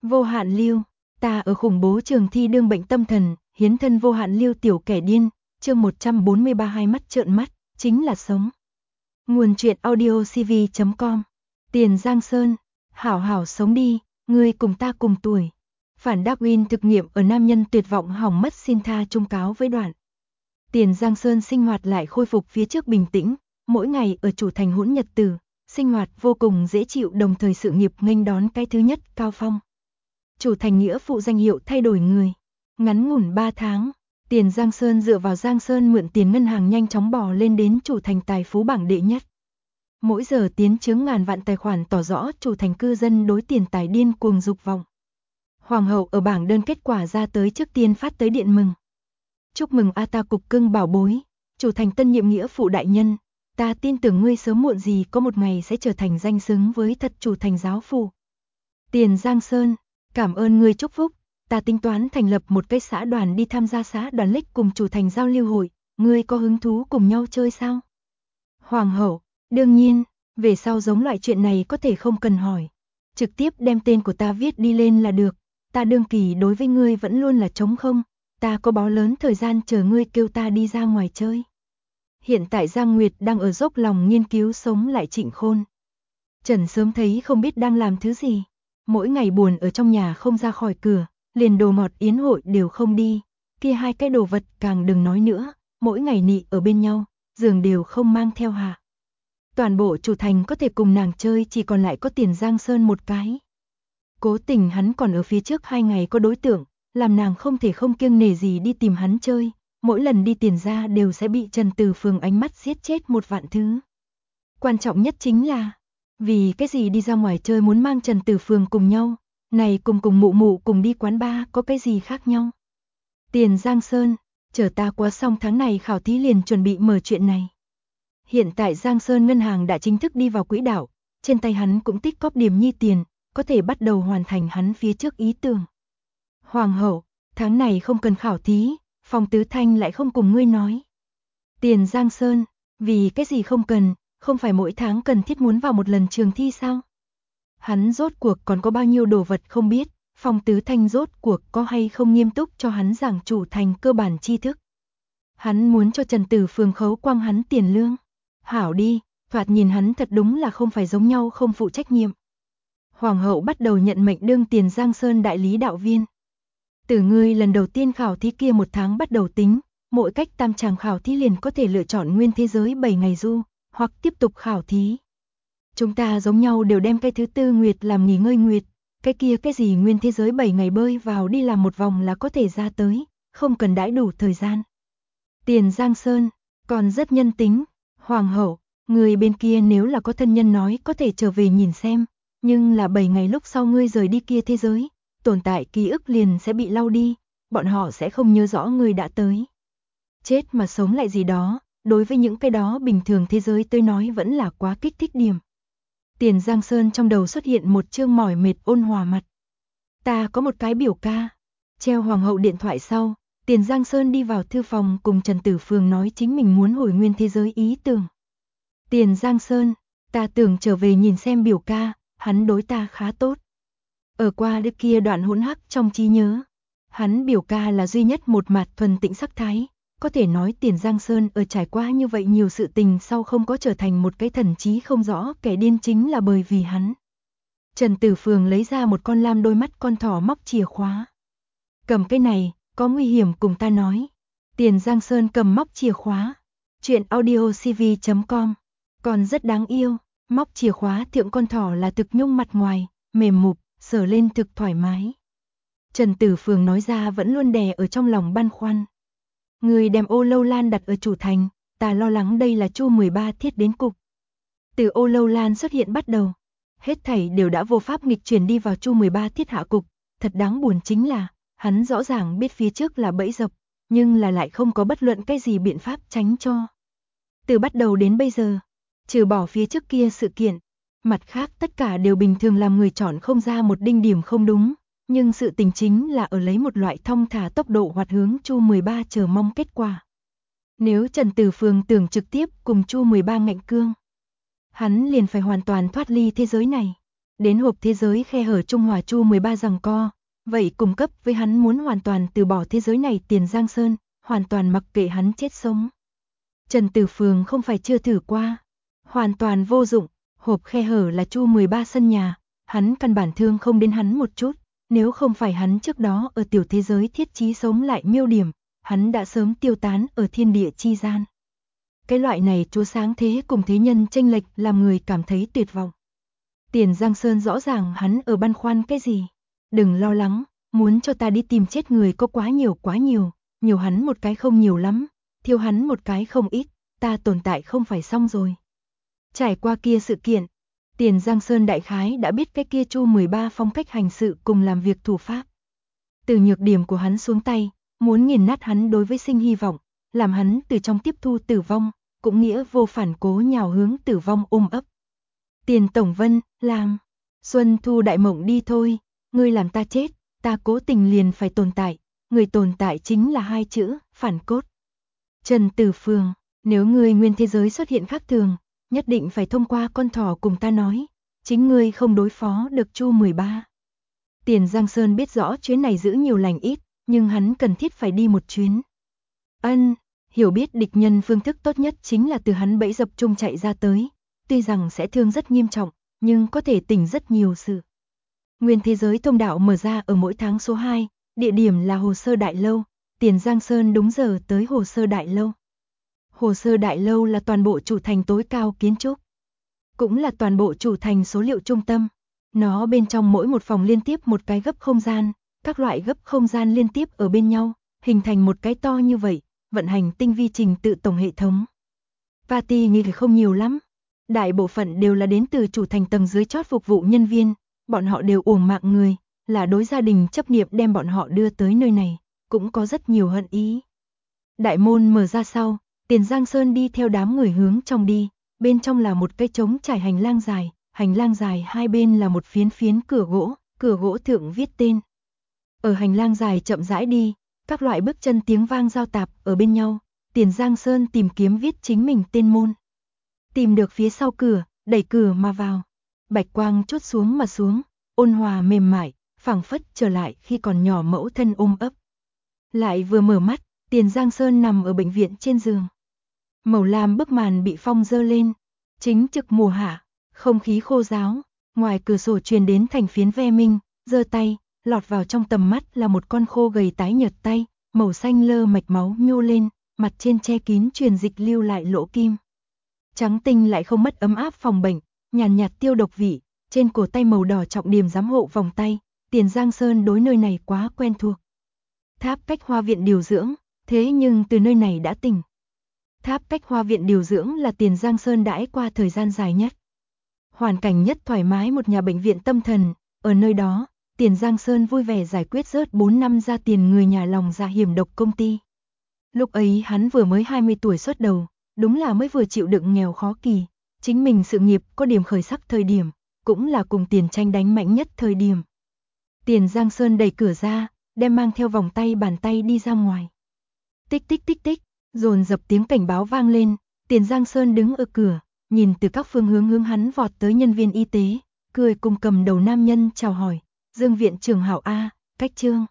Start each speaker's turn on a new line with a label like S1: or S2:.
S1: Vô hạn lưu, ta ở khủng bố trường thi đương bệnh tâm thần, hiến thân vô hạn lưu tiểu kẻ điên, chương 143 hai mắt trợn mắt, chính là sống. Nguồn truyện audio cv.com. Tiền Giang Sơn, hảo hảo sống đi, ngươi cùng ta cùng tuổi. Phản Darwin thực nghiệm ở nam nhân tuyệt vọng hỏng mất xin tha trung cáo với Đoạn. Tiền Giang Sơn sinh hoạt lại khôi phục phía trước bình tĩnh, mỗi ngày ở chủ thành hỗn nhật tử, sinh hoạt vô cùng dễ chịu, đồng thời sự nghiệp nghênh đón cái thứ nhất cao phong. Chủ thành nghĩa phụ danh hiệu thay đổi người. Ngắn ngủn 3 tháng, Tiền Giang Sơn dựa vào Giang Sơn mượn tiền ngân hàng nhanh chóng bò lên đến chủ thành tài phú bảng đệ nhất. Mỗi giờ tiến chứng ngàn vạn tài khoản tỏ rõ chủ thành cư dân đối tiền tài điên cuồng dục vọng. Hoàng hậu ở bảng đơn kết quả ra tới trước tiên phát tới điện mừng. Chúc mừng a ta cục cưng bảo bối, chủ thành tân nhiệm nghĩa phụ đại nhân, ta tin tưởng ngươi sớm muộn gì có một ngày sẽ trở thành danh xứng với thật chủ thành giáo phụ. Tiền Giang Sơn, cảm ơn ngươi chúc phúc, ta tính toán thành lập một cái xã đoàn đi tham gia xã đoàn lích cùng chủ thành giao lưu hội, ngươi có hứng thú cùng nhau chơi sao? Hoàng hậu, đương nhiên, về sau giống loại chuyện này có thể không cần hỏi. Trực tiếp đem tên của ta viết đi lên là được, ta đương kỳ đối với ngươi vẫn luôn là trống không, ta có bó lớn thời gian chờ ngươi kêu ta đi ra ngoài chơi. Hiện tại Giang Nguyệt đang ở dốc lòng nghiên cứu sống lại Trịnh Khôn. Trần sớm thấy không biết đang làm thứ gì, mỗi ngày buồn ở trong nhà không ra khỏi cửa, liền đồ ngọt yến hội đều không đi, kia hai cái đồ vật càng đừng nói nữa, mỗi ngày nị ở bên nhau, giường đều không mang theo hạ. Toàn bộ chủ thành có thể cùng nàng chơi chỉ còn lại có Tiền Giang Sơn một cái. Cố tình hắn còn ở phía trước 2 ngày có đối tượng, làm nàng không thể không kiêng nể gì đi tìm hắn chơi, mỗi lần đi Tiền ra đều sẽ bị Trần Từ Phường ánh mắt giết chết một vạn thứ. Quan trọng nhất chính là, vì cái gì đi ra ngoài chơi muốn mang Trần Từ Phường cùng nhau, này cùng mụ mụ cùng đi quán bar có cái gì khác nhau. Tiền Giang Sơn, chờ ta qua xong tháng này khảo thí liền chuẩn bị mở chuyện này. Hiện tại Giang Sơn ngân hàng đã chính thức đi vào quỹ đạo, trên tay hắn cũng tích cóp điểm nhi tiền, có thể bắt đầu hoàn thành hắn phía trước ý tưởng. Hoàng hậu, tháng này không cần khảo thí, Phong Tứ Thanh lại không cùng ngươi nói. Tiền Giang Sơn, vì cái gì không cần, không phải mỗi tháng cần thiết muốn vào một lần trường thi sao? Hắn rốt cuộc còn có bao nhiêu đồ vật không biết, Phong Tứ Thanh rốt cuộc có hay không nghiêm túc cho hắn giảng chủ thành cơ bản tri thức. Hắn muốn cho Trần Tử Phường khấu quang hắn tiền lương. Hảo đi, thoạt nhìn hắn thật đúng là không phải giống nhau không phụ trách nhiệm. Hoàng hậu bắt đầu nhận mệnh đương Tiền Giang Sơn đại lý đạo viên. Từ ngươi lần đầu tiên khảo thí kia 1 tháng bắt đầu tính, mỗi cách tam tràng khảo thí liền có thể lựa chọn nguyên thế giới 7 ngày du, hoặc tiếp tục khảo thí. Chúng ta giống nhau đều đem cái thứ tư nguyệt làm nghỉ ngơi nguyệt, cái kia cái gì nguyên thế giới 7 ngày bơi vào đi làm một vòng là có thể ra tới, không cần đãi đủ thời gian. Tiền Giang Sơn, còn rất nhân tính, Hoàng hậu, người bên kia nếu là có thân nhân nói có thể trở về nhìn xem, nhưng là 7 ngày lúc sau ngươi rời đi kia thế giới, tồn tại ký ức liền sẽ bị lau đi, bọn họ sẽ không nhớ rõ ngươi đã tới. Chết mà sống lại gì đó, đối với những cái đó bình thường thế giới tôi nói vẫn là quá kích thích điểm. Tiền Giang Sơn trong đầu xuất hiện một chương mỏi mệt ôn hòa mặt. Ta có một cái biểu ca. Treo hoàng hậu điện thoại sau, Tiền Giang Sơn đi vào thư phòng cùng Trần Tử Phường nói chính mình muốn hồi nguyên thế giới ý tưởng. Tiền Giang Sơn, ta tưởng trở về nhìn xem biểu ca, hắn đối ta khá tốt. Ở qua đức kia đoạn hỗn hắc trong trí nhớ, hắn biểu ca là duy nhất một mặt thuần tĩnh sắc thái, có thể nói Tiền Giang Sơn ở trải qua như vậy nhiều sự tình sau không có trở thành một cái thần trí không rõ kẻ điên chính là bởi vì hắn. Trần Tử Phường lấy ra một con lam đôi mắt con thỏ móc chìa khóa. Cầm cái này, có nguy hiểm cùng ta nói. Tiền Giang Sơn cầm móc chìa khóa. Chuyện audio cv.com. Còn rất đáng yêu, móc chìa khóa thượng con thỏ là thực nhung mặt ngoài, mềm mục, sờ lên thực thoải mái. Trần Tử Phường nói ra vẫn luôn đè ở trong lòng băn khoăn. Người đem ô lâu lan đặt ở chủ thành, ta lo lắng đây là Chu 13 thiết đến cục. Từ ô lâu lan xuất hiện bắt đầu, hết thảy đều đã vô pháp nghịch chuyển đi vào Chu 13 thiết hạ cục, thật đáng buồn chính là, hắn rõ ràng biết phía trước là bẫy dập, nhưng là lại không có bất luận cái gì biện pháp tránh cho. Từ bắt đầu đến bây giờ, trừ bỏ phía trước kia sự kiện, mặt khác tất cả đều bình thường làm người chọn không ra một đinh điểm không đúng, nhưng sự tình chính là ở lấy một loại thong thả tốc độ hoạt hướng Chu 13 chờ mong kết quả. Nếu Trần Tử Phường tưởng trực tiếp cùng Chu 13 ngạnh cương, hắn liền phải hoàn toàn thoát ly thế giới này. Đến hộp thế giới khe hở Trung Hòa Chu 13 giằng co, vậy cùng cấp với hắn muốn hoàn toàn từ bỏ thế giới này. Tiền Giang Sơn hoàn toàn mặc kệ hắn chết sống. Trần Tử Phường không phải chưa thử qua, hoàn toàn vô dụng. Hộp khe hở là Chu 13 sân nhà, hắn căn bản thương không đến hắn một chút. Nếu không phải hắn trước đó ở tiểu thế giới thiết trí sống lại miêu điểm, hắn đã sớm tiêu tán ở thiên địa chi gian. Cái loại này chúa sáng thế cùng thế nhân chênh lệch làm người cảm thấy tuyệt vọng. Tiền Giang Sơn rõ ràng hắn ở băn khoăn cái gì. Đừng lo lắng, muốn cho ta đi tìm chết người có quá nhiều, nhiều hắn một cái không nhiều lắm, thiếu hắn một cái không ít, ta tồn tại không phải xong rồi. Trải qua kia sự kiện, Tiền Giang Sơn đại khái đã biết cái kia Chu 13 phong cách hành sự cùng làm việc thủ pháp. Từ nhược điểm của hắn xuống tay, muốn nghiền nát hắn đối với sinh hy vọng, làm hắn từ trong tiếp thu tử vong, cũng nghĩa vô phản cố nhào hướng tử vong ôm ấp. Tiền Tổng Vân, làm Xuân Thu đại mộng đi thôi, ngươi làm ta chết, ta cố tình liền phải tồn tại, người tồn tại chính là hai chữ, phản cốt. Trần Tử Phường, nếu ngươi nguyên thế giới xuất hiện khác thường, nhất định phải thông qua con thỏ cùng ta nói, chính ngươi không đối phó được Chu 13. Tiền Giang Sơn biết rõ chuyến này giữ nhiều lành ít, nhưng hắn cần thiết phải đi một chuyến. Hiểu biết địch nhân phương thức tốt nhất chính là từ hắn bẫy dập chung chạy ra tới, tuy rằng sẽ thương rất nghiêm trọng, nhưng có thể tỉnh rất nhiều sự. Nguyên thế giới thông đạo mở ra ở mỗi tháng số 2, địa điểm là Hồ Sơ Đại Lâu, Tiền Giang Sơn đúng giờ tới Hồ Sơ Đại Lâu. Hồ Sơ Đại Lâu là toàn bộ chủ thành tối cao kiến trúc, cũng là toàn bộ chủ thành số liệu trung tâm. Nó bên trong mỗi một phòng liên tiếp một cái gấp không gian, các loại gấp không gian liên tiếp ở bên nhau, hình thành một cái to như vậy, vận hành tinh vi trình tự tổng hệ thống. Party nghi không nhiều lắm, đại bộ phận đều là đến từ chủ thành tầng dưới chót phục vụ nhân viên, bọn họ đều uổng mạng người, là đối gia đình chấp niệm đem bọn họ đưa tới nơi này, cũng có rất nhiều hận ý. Đại môn mở ra sau, Tiền Giang Sơn đi theo đám người hướng trong đi, bên trong là một cái trống trải hành lang dài hai bên là một phiến cửa gỗ thượng viết tên. Ở hành lang dài chậm rãi đi, các loại bước chân tiếng vang giao tạp ở bên nhau, Tiền Giang Sơn tìm kiếm viết chính mình tên môn. Tìm được phía sau cửa, đẩy cửa mà vào. Bạch quang chút xuống mà xuống, ôn hòa mềm mại, phảng phất trở lại khi còn nhỏ mẫu thân ôm ấp. Lại vừa mở mắt, Tiền Giang Sơn nằm ở bệnh viện trên giường. Màu lam bức màn bị phong dơ lên, chính trực mùa hạ, không khí khô ráo, ngoài cửa sổ truyền đến thành phiến ve minh, giơ tay, lọt vào trong tầm mắt là một con khô gầy tái nhợt tay, màu xanh lơ mạch máu nhô lên, mặt trên che kín truyền dịch lưu lại lỗ kim. Trắng tinh lại không mất ấm áp phòng bệnh, nhàn nhạt tiêu độc vị, trên cổ tay màu đỏ trọng điểm giám hộ vòng tay, Tiền Giang Sơn đối nơi này quá quen thuộc. Tháp cách hoa viện điều dưỡng, thế nhưng từ nơi này đã tỉnh. Tháp cách hoa viện điều dưỡng là Tiền Giang Sơn đãi qua thời gian dài nhất. Hoàn cảnh nhất thoải mái một nhà bệnh viện tâm thần, ở nơi đó, Tiền Giang Sơn vui vẻ giải quyết rớt 4 năm ra tiền người nhà lòng dạ hiểm độc công ty. Lúc ấy hắn vừa mới 20 tuổi xuất đầu, đúng là mới vừa chịu đựng nghèo khó kỳ, chính mình sự nghiệp có điểm khởi sắc thời điểm, cũng là cùng tiền tranh đánh mạnh nhất thời điểm. Tiền Giang Sơn đẩy cửa ra, đem mang theo vòng tay bàn tay đi ra ngoài. Tích tích tích tích, dồn dập tiếng cảnh báo vang lên, Tiền Giang Sơn đứng ở cửa, nhìn từ các phương hướng hắn vọt tới nhân viên y tế, cười cùng cầm đầu nam nhân chào hỏi, Dương viện trưởng hảo A, cách Trương.